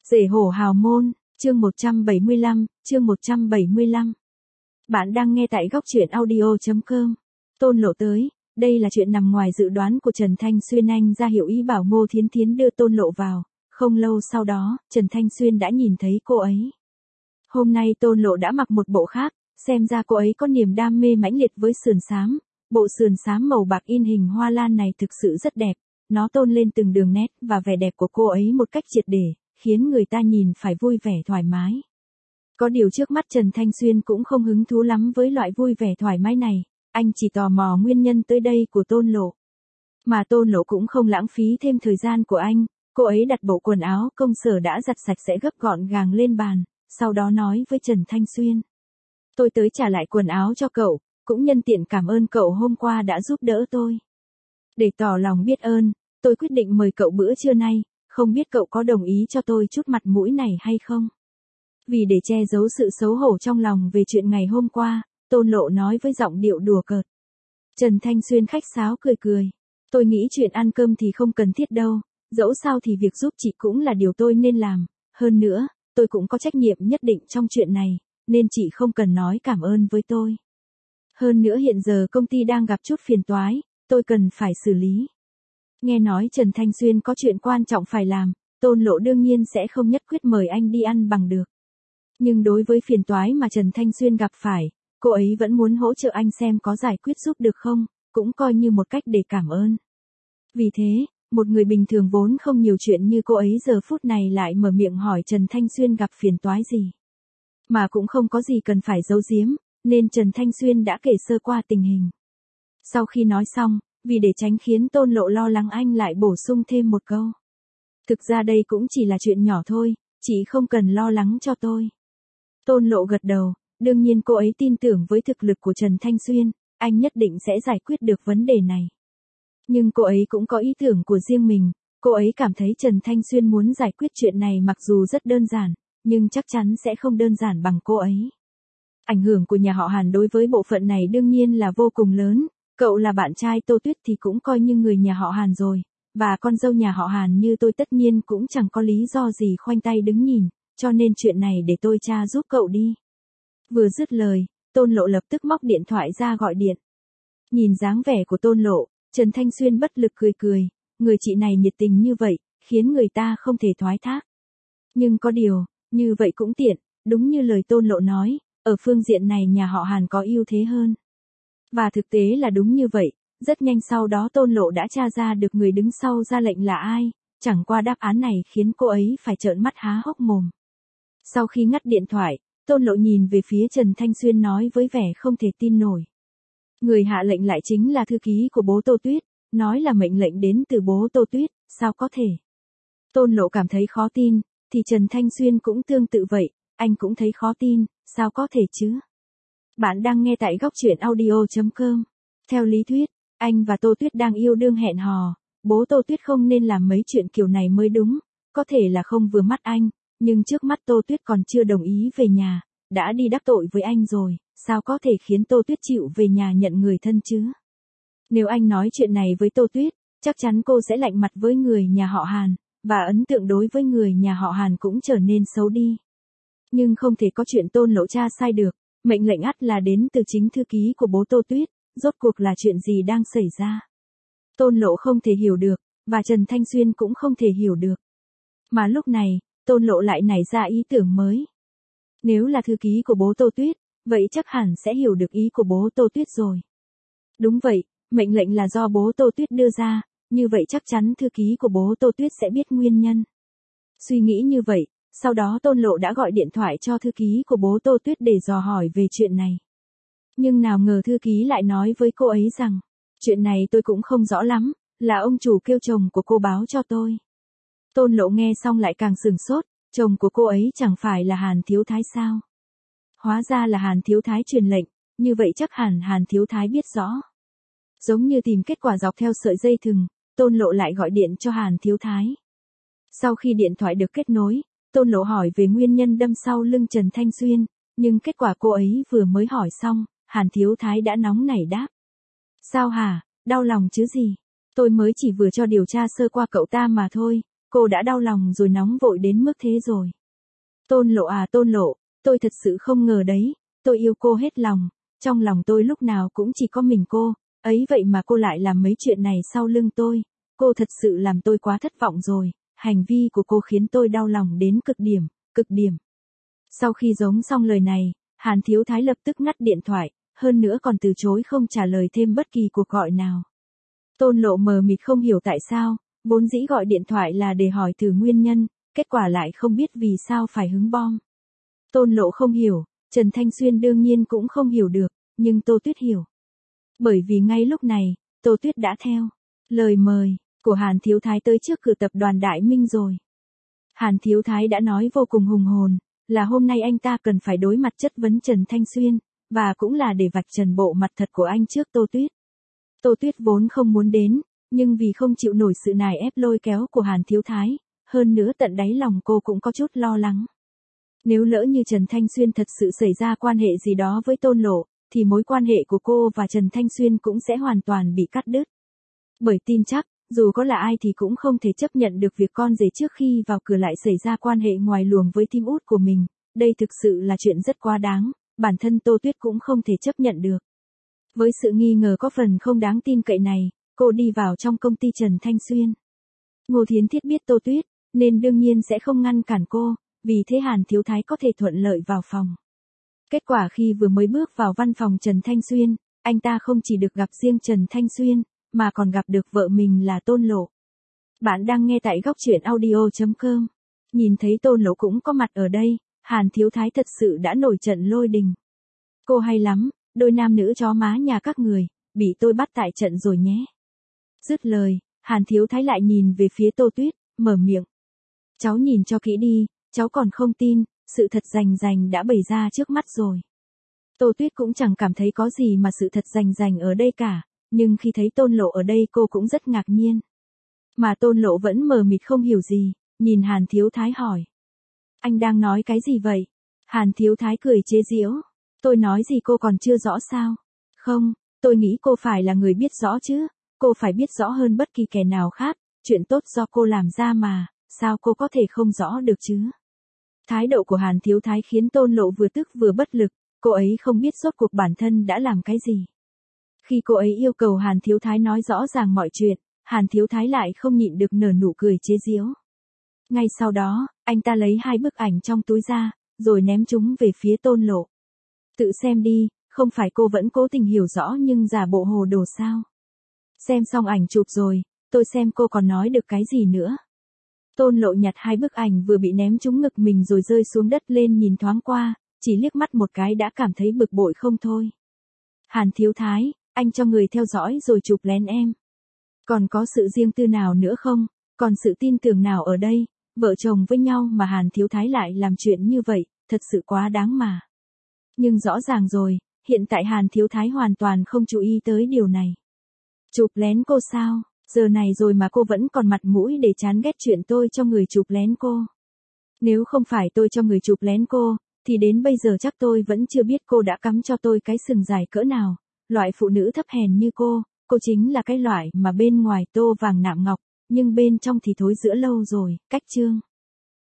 Rể hổ hào môn, chương 175, chương 175. Bạn đang nghe tại góc truyện audio.com. Tôn Lộ tới, đây là chuyện nằm ngoài dự đoán của Trần Thanh Xuyên. Anh ra hiệu ý bảo Ngô Thiến Thiến đưa Tôn Lộ vào, không lâu sau đó, Trần Thanh Xuyên đã nhìn thấy cô ấy. Hôm nay Tôn Lộ đã mặc một bộ khác, xem ra cô ấy có niềm đam mê mãnh liệt với sườn xám. Bộ sườn xám màu bạc in hình hoa lan này thực sự rất đẹp, nó tôn lên từng đường nét và vẻ đẹp của cô ấy một cách triệt để, khiến người ta nhìn phải vui vẻ thoải mái. Có điều trước mắt Trần Thanh Xuyên cũng không hứng thú lắm với loại vui vẻ thoải mái này, anh chỉ tò mò nguyên nhân tới đây của Tôn Lộ. Mà Tôn Lộ cũng không lãng phí thêm thời gian của anh, cô ấy đặt bộ quần áo công sở đã giặt sạch sẽ gấp gọn gàng lên bàn, sau đó nói với Trần Thanh Xuyên. Tôi tới trả lại quần áo cho cậu, cũng nhân tiện cảm ơn cậu hôm qua đã giúp đỡ tôi. Để tỏ lòng biết ơn, tôi quyết định mời cậu bữa trưa nay, không biết cậu có đồng ý cho tôi chút mặt mũi này hay không? Vì để che giấu sự xấu hổ trong lòng về chuyện ngày hôm qua, Tôn Lộ nói với giọng điệu đùa cợt. Trần Thanh Xuyên khách sáo cười cười. Tôi nghĩ chuyện ăn cơm thì không cần thiết đâu, dẫu sao thì việc giúp chị cũng là điều tôi nên làm. Hơn nữa, tôi cũng có trách nhiệm nhất định trong chuyện này, nên chị không cần nói cảm ơn với tôi. Hơn nữa hiện giờ công ty đang gặp chút phiền toái, tôi cần phải xử lý. Nghe nói Trần Thanh Xuyên có chuyện quan trọng phải làm, Tôn Lộ đương nhiên sẽ không nhất quyết mời anh đi ăn bằng được. Nhưng đối với phiền toái mà Trần Thanh Xuyên gặp phải, cô ấy vẫn muốn hỗ trợ anh xem có giải quyết giúp được không, cũng coi như một cách để cảm ơn. Vì thế, một người bình thường vốn không nhiều chuyện như cô ấy giờ phút này lại mở miệng hỏi Trần Thanh Xuyên gặp phiền toái gì. Mà cũng không có gì cần phải giấu giếm, nên Trần Thanh Xuyên đã kể sơ qua tình hình. Sau khi nói xong, vì để tránh khiến Tôn Lộ lo lắng anh lại bổ sung thêm một câu. Thực ra đây cũng chỉ là chuyện nhỏ thôi, chị không cần lo lắng cho tôi. Tôn Lộ gật đầu, đương nhiên cô ấy tin tưởng với thực lực của Trần Thanh Xuyên, anh nhất định sẽ giải quyết được vấn đề này. Nhưng cô ấy cũng có ý tưởng của riêng mình, cô ấy cảm thấy Trần Thanh Xuyên muốn giải quyết chuyện này mặc dù rất đơn giản, nhưng chắc chắn sẽ không đơn giản bằng cô ấy. Ảnh hưởng của nhà họ Hàn đối với bộ phận này đương nhiên là vô cùng lớn, cậu là bạn trai Tô Tuyết thì cũng coi như người nhà họ Hàn rồi, và con dâu nhà họ Hàn như tôi tất nhiên cũng chẳng có lý do gì khoanh tay đứng nhìn, cho nên chuyện này để tôi tra giúp cậu đi. Vừa dứt lời, Tôn Lộ lập tức móc điện thoại ra gọi điện. Nhìn dáng vẻ của Tôn Lộ, Trần Thanh Xuyên bất lực cười cười, người chị này nhiệt tình như vậy, khiến người ta không thể thoái thác. Nhưng có điều, như vậy cũng tiện, đúng như lời Tôn Lộ nói, ở phương diện này nhà họ Hàn có ưu thế hơn. Và thực tế là đúng như vậy, rất nhanh sau đó Tôn Lộ đã tra ra được người đứng sau ra lệnh là ai, chẳng qua đáp án này khiến cô ấy phải trợn mắt há hốc mồm. Sau khi ngắt điện thoại, Tôn Lộ nhìn về phía Trần Thanh Xuyên nói với vẻ không thể tin nổi. Người hạ lệnh lại chính là thư ký của bố Tô Tuyết, nói là mệnh lệnh đến từ bố Tô Tuyết, sao có thể? Tôn Lộ cảm thấy khó tin, thì Trần Thanh Xuyên cũng tương tự vậy, anh cũng thấy khó tin, sao có thể chứ? Bạn đang nghe tại góc truyện audio.com. Theo lý thuyết, anh và Tô Tuyết đang yêu đương hẹn hò, bố Tô Tuyết không nên làm mấy chuyện kiểu này mới đúng, có thể là không vừa mắt anh, nhưng trước mắt Tô Tuyết còn chưa đồng ý về nhà, đã đi đắc tội với anh rồi, sao có thể khiến Tô Tuyết chịu về nhà nhận người thân chứ? Nếu anh nói chuyện này với Tô Tuyết, chắc chắn cô sẽ lạnh mặt với người nhà họ Hàn, và ấn tượng đối với người nhà họ Hàn cũng trở nên xấu đi. Nhưng không thể có chuyện Tôn Lộ tra sai được, mệnh lệnh ắt là đến từ chính thư ký của bố Tô Tuyết, rốt cuộc là chuyện gì đang xảy ra? Tôn Lộ không thể hiểu được, và Trần Thanh Xuyên cũng không thể hiểu được. Mà lúc này, Tôn Lộ lại nảy ra ý tưởng mới. Nếu là thư ký của bố Tô Tuyết, vậy chắc hẳn sẽ hiểu được ý của bố Tô Tuyết rồi. Đúng vậy, mệnh lệnh là do bố Tô Tuyết đưa ra, như vậy chắc chắn thư ký của bố Tô Tuyết sẽ biết nguyên nhân. Suy nghĩ như vậy, sau đó Tôn Lộ đã gọi điện thoại cho thư ký của bố Tô Tuyết để dò hỏi về chuyện này. Nhưng nào ngờ thư ký lại nói với cô ấy rằng, chuyện này tôi cũng không rõ lắm, là ông chủ kêu chồng của cô báo cho tôi. Tôn Lộ nghe xong lại càng sửng sốt, chồng của cô ấy chẳng phải là Hàn Thiếu Thái sao? Hóa ra là Hàn Thiếu Thái truyền lệnh, như vậy chắc hẳn Hàn Thiếu Thái biết rõ. Giống như tìm kết quả dọc theo sợi dây thừng, Tôn Lộ lại gọi điện cho Hàn Thiếu Thái. Sau khi điện thoại được kết nối, Tôn Lộ hỏi về nguyên nhân đâm sau lưng Trần Thanh Xuyên, nhưng kết quả cô ấy vừa mới hỏi xong, Hàn Thiếu Thái đã nóng nảy đáp. Sao hả, đau lòng chứ gì? Tôi mới chỉ vừa cho điều tra sơ qua cậu ta mà thôi, cô đã đau lòng rồi, nóng vội đến mức thế rồi. Tôn Lộ à, Tôn Lộ, tôi thật sự không ngờ đấy, tôi yêu cô hết lòng, trong lòng tôi lúc nào cũng chỉ có mình cô, ấy vậy mà cô lại làm mấy chuyện này sau lưng tôi, cô thật sự làm tôi quá thất vọng rồi, hành vi của cô khiến tôi đau lòng đến cực điểm, cực điểm. Sau khi giống xong lời này, Hàn Thiếu Thái lập tức ngắt điện thoại, hơn nữa còn từ chối không trả lời thêm bất kỳ cuộc gọi nào. Tôn Lộ mờ mịt không hiểu tại sao, vốn dĩ gọi điện thoại là để hỏi từ nguyên nhân, kết quả lại không biết vì sao phải hứng bom. Tôn Lộ không hiểu, Trần Thanh Xuyên đương nhiên cũng không hiểu được, nhưng Tô Tuyết hiểu. Bởi vì ngay lúc này, Tô Tuyết đã theo lời mời của Hàn Thiếu Thái tới trước cửa tập đoàn Đại Minh rồi. Hàn Thiếu Thái đã nói vô cùng hùng hồn, là hôm nay anh ta cần phải đối mặt chất vấn Trần Thanh Xuyên, và cũng là để vạch trần bộ mặt thật của anh trước Tô Tuyết. Tô Tuyết vốn không muốn đến, nhưng vì không chịu nổi sự nài ép lôi kéo của Hàn Thiếu Thái, hơn nữa tận đáy lòng cô cũng có chút lo lắng. Nếu lỡ như Trần Thanh Xuyên thật sự xảy ra quan hệ gì đó với Tôn Lộ, thì mối quan hệ của cô và Trần Thanh Xuyên cũng sẽ hoàn toàn bị cắt đứt. Bởi tin chắc, dù có là ai thì cũng không thể chấp nhận được việc con rể trước khi vào cửa lại xảy ra quan hệ ngoài luồng với team út của mình, đây thực sự là chuyện rất quá đáng, bản thân Tô Tuyết cũng không thể chấp nhận được. Với sự nghi ngờ có phần không đáng tin cậy này, cô đi vào trong công ty Trần Thanh Xuyên. Ngô Thiến Thiết biết Tô Tuyết, nên đương nhiên sẽ không ngăn cản cô, vì thế Hàn Thiếu Thái có thể thuận lợi vào phòng. Kết quả khi vừa mới bước vào văn phòng Trần Thanh Xuyên, anh ta không chỉ được gặp riêng Trần Thanh Xuyên, mà còn gặp được vợ mình là Tôn Lộ. Bạn đang nghe tại góc truyện audio.com. Nhìn thấy Tôn Lộ cũng có mặt ở đây, Hàn Thiếu Thái thật sự đã nổi trận lôi đình. Cô hay lắm, đôi nam nữ chó má nhà các người, bị tôi bắt tại trận rồi nhé. Dứt lời, Hàn Thiếu Thái lại nhìn về phía Tô Tuyết, mở miệng. Cháu nhìn cho kỹ đi, cháu còn không tin, sự thật rành rành đã bày ra trước mắt rồi. Tô Tuyết cũng chẳng cảm thấy có gì mà sự thật rành rành ở đây cả, nhưng khi thấy Tôn Lộ ở đây cô cũng rất ngạc nhiên. Mà Tôn Lộ vẫn mờ mịt không hiểu gì, nhìn Hàn Thiếu Thái hỏi. Anh đang nói cái gì vậy? Hàn Thiếu Thái cười chế giễu. Tôi nói gì cô còn chưa rõ sao? Không, tôi nghĩ cô phải là người biết rõ chứ, cô phải biết rõ hơn bất kỳ kẻ nào khác, chuyện tốt do cô làm ra mà, sao cô có thể không rõ được chứ? Thái độ của Hàn Thiếu Thái khiến Tôn Lộ vừa tức vừa bất lực, cô ấy không biết rốt cuộc bản thân đã làm cái gì. Khi cô ấy yêu cầu Hàn Thiếu Thái nói rõ ràng mọi chuyện, Hàn Thiếu Thái lại không nhịn được nở nụ cười chế giễu. Ngay sau đó, anh ta lấy 2 bức ảnh trong túi ra, rồi ném chúng về phía Tôn Lộ. Tự xem đi, không phải cô vẫn cố tình hiểu rõ nhưng giả bộ hồ đồ sao? Xem xong ảnh chụp rồi, tôi xem cô còn nói được cái gì nữa. Tôn Lộ nhặt 2 bức ảnh vừa bị ném trúng ngực mình rồi rơi xuống đất lên nhìn thoáng qua, chỉ liếc mắt một cái đã cảm thấy bực bội không thôi. Hàn Thiếu Thái, anh cho người theo dõi rồi chụp lén em. Còn có sự riêng tư nào nữa không? Còn sự tin tưởng nào ở đây? Vợ chồng với nhau mà Hàn Thiếu Thái lại làm chuyện như vậy, thật sự quá đáng mà. Nhưng rõ ràng rồi, hiện tại Hàn Thiếu Thái hoàn toàn không chú ý tới điều này. Chụp lén cô sao? Giờ này rồi mà cô vẫn còn mặt mũi để chán ghét chuyện tôi cho người chụp lén cô. Nếu không phải tôi cho người chụp lén cô, thì đến bây giờ chắc tôi vẫn chưa biết cô đã cắm cho tôi cái sừng dài cỡ nào. Loại phụ nữ thấp hèn như cô chính là cái loại mà bên ngoài tô vàng nạm ngọc, nhưng bên trong thì thối rữa lâu rồi, cách chương.